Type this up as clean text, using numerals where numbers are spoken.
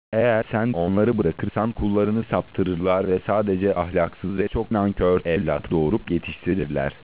Eğer sen onları bırakırsan kullarını saptırırlar ve sadece ahlaksız ve çok nankör evlat doğurup yetiştirirler.